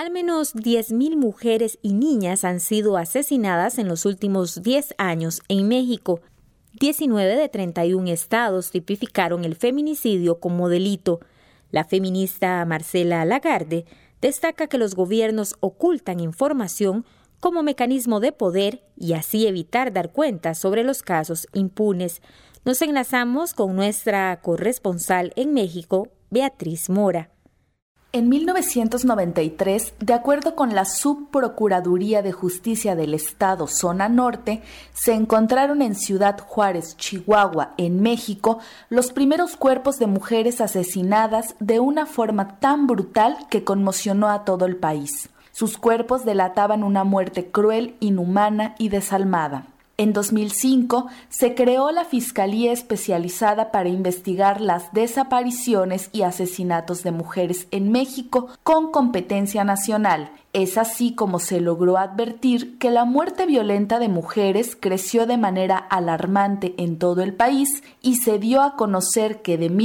Al menos 10.000 mujeres y niñas han sido asesinadas en los últimos 10 años en México. 19 de 31 estados tipificaron el feminicidio como delito. La feminista Marcela Lagarde destaca que los gobiernos ocultan información como mecanismo de poder y así evitar dar cuenta sobre los casos impunes. Nos enlazamos con nuestra corresponsal en México, Beatriz Mora. En 1993, de acuerdo con la Subprocuraduría de Justicia del Estado Zona Norte, se encontraron en Ciudad Juárez, Chihuahua, en México, los primeros cuerpos de mujeres asesinadas de una forma tan brutal que conmocionó a todo el país. Sus cuerpos delataban una muerte cruel, inhumana y desalmada. En 2005 se creó la Fiscalía Especializada para investigar las desapariciones y asesinatos de mujeres en México con competencia nacional. Es así como se logró advertir que la muerte violenta de mujeres creció de manera alarmante en todo el país y se dio a conocer que de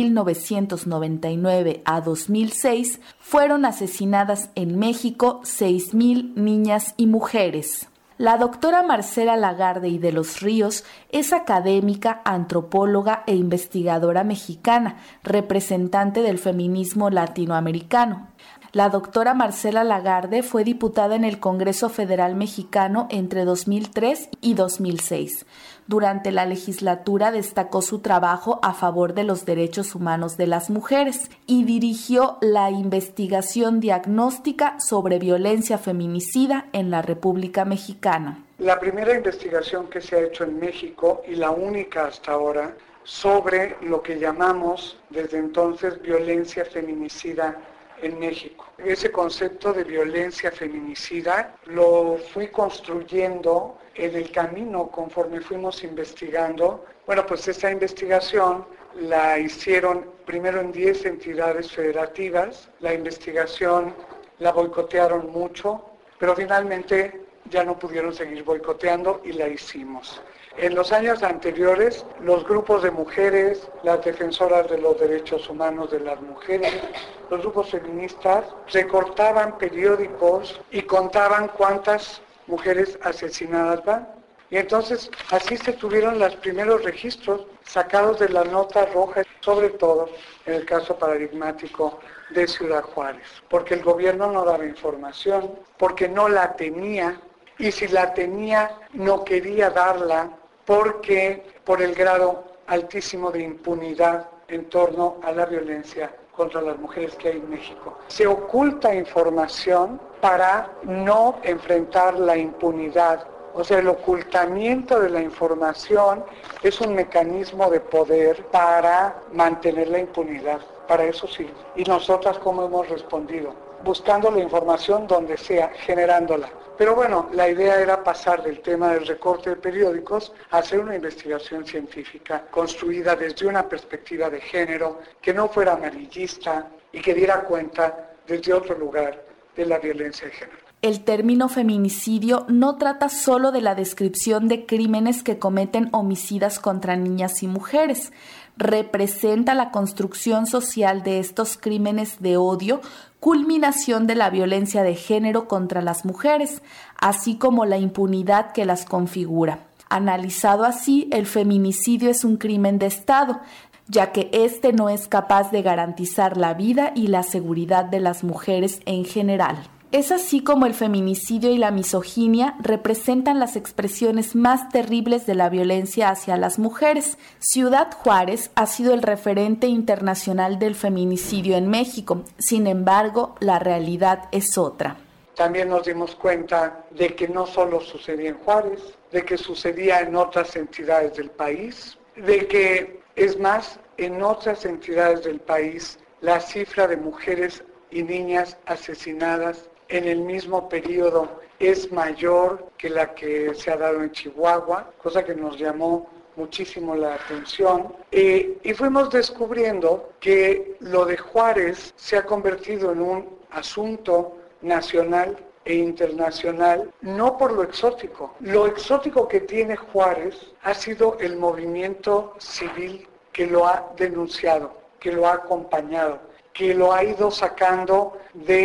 1999 a 2006 fueron asesinadas en México 6,000 niñas y mujeres. La doctora Marcela Lagarde y de los Ríos es académica, antropóloga e investigadora mexicana, representante del feminismo latinoamericano. La doctora Marcela Lagarde fue diputada en el Congreso Federal Mexicano entre 2003 y 2006. Durante la legislatura destacó su trabajo a favor de los derechos humanos de las mujeres y dirigió la investigación diagnóstica sobre violencia feminicida en la República Mexicana. La primera investigación que se ha hecho en México y la única hasta ahora sobre lo que llamamos desde entonces violencia feminicida en México. Ese concepto de violencia feminicida lo fui construyendo en el camino conforme fuimos investigando. Bueno, pues esta investigación la hicieron primero en 10 entidades federativas. La investigación la boicotearon mucho, pero finalmente ya no pudieron seguir boicoteando y la hicimos. En los años anteriores, los grupos de mujeres, las defensoras de los derechos humanos de las mujeres, los grupos feministas, recortaban periódicos y contaban cuántas mujeres asesinadas van. Y entonces así se tuvieron los primeros registros sacados de la nota roja, sobre todo en el caso paradigmático de Ciudad Juárez, porque el gobierno no daba información, porque no la tenía, y si la tenía no quería darla, porque por el grado altísimo de impunidad en torno a la violencia contra las mujeres que hay en México. Se oculta información para no enfrentar la impunidad. O sea, el ocultamiento de la información es un mecanismo de poder para mantener la impunidad. Para eso sí. Y nosotras, ¿cómo hemos respondido? Buscando la información donde sea, generándola. Pero bueno, la idea era pasar del tema del recorte de periódicos a hacer una investigación científica construida desde una perspectiva de género, que no fuera amarillista y que diera cuenta desde otro lugar de la violencia de género. El término feminicidio no trata solo de la descripción de crímenes que cometen homicidas contra niñas y mujeres. Representa la construcción social de estos crímenes de odio, culminación de la violencia de género contra las mujeres, así como la impunidad que las configura. Analizado así, el feminicidio es un crimen de Estado, ya que éste no es capaz de garantizar la vida y la seguridad de las mujeres en general. Es así como el feminicidio y la misoginia representan las expresiones más terribles de la violencia hacia las mujeres. Ciudad Juárez ha sido el referente internacional del feminicidio en México. Sin embargo, la realidad es otra. También nos dimos cuenta de que no solo sucedía en Juárez, de que sucedía en otras entidades del país, de que, es más, en otras entidades del país la cifra de mujeres y niñas asesinadas en el mismo periodo es mayor que la que se ha dado en Chihuahua, cosa que nos llamó muchísimo la atención. Y fuimos descubriendo que lo de Juárez se ha convertido en un asunto nacional e internacional, no por lo exótico. Lo exótico que tiene Juárez ha sido el movimiento civil que lo ha denunciado, que lo ha acompañado, que lo ha ido sacando de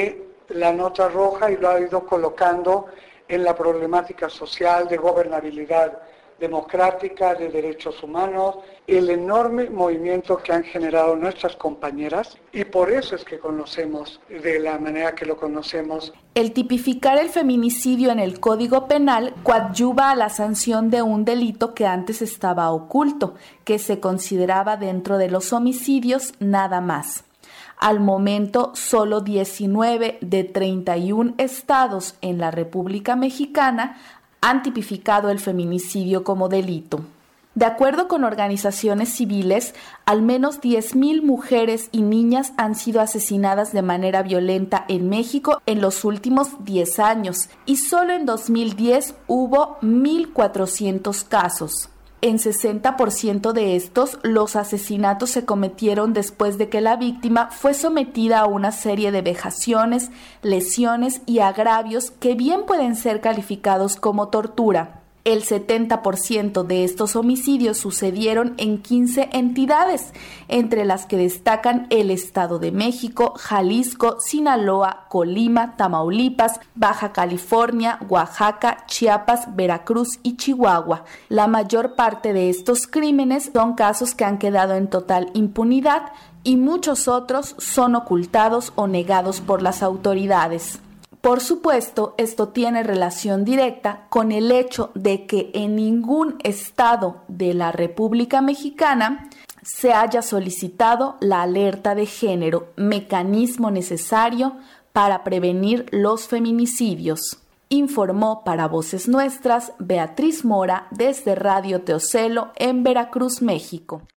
la nota roja y lo ha ido colocando en la problemática social de gobernabilidad democrática, de derechos humanos, el enorme movimiento que han generado nuestras compañeras, y por eso es que conocemos de la manera que lo conocemos. El tipificar el feminicidio en el Código Penal coadyuva a la sanción de un delito que antes estaba oculto, que se consideraba dentro de los homicidios nada más. Al momento, solo 19 de 31 estados en la República Mexicana han tipificado el feminicidio como delito. De acuerdo con organizaciones civiles, al menos 10,000 mujeres y niñas han sido asesinadas de manera violenta en México en los últimos 10 años y solo en 2010 hubo 1,400 casos. En 60% de estos, los asesinatos se cometieron después de que la víctima fue sometida a una serie de vejaciones, lesiones y agravios que bien pueden ser calificados como tortura. El 70% de estos homicidios sucedieron en 15 entidades, entre las que destacan el Estado de México, Jalisco, Sinaloa, Colima, Tamaulipas, Baja California, Oaxaca, Chiapas, Veracruz y Chihuahua. La mayor parte de estos crímenes son casos que han quedado en total impunidad y muchos otros son ocultados o negados por las autoridades. Por supuesto, esto tiene relación directa con el hecho de que en ningún estado de la República Mexicana se haya solicitado la alerta de género, mecanismo necesario para prevenir los feminicidios. Informó para Voces Nuestras Beatriz Mora desde Radio Teocelo en Veracruz, México.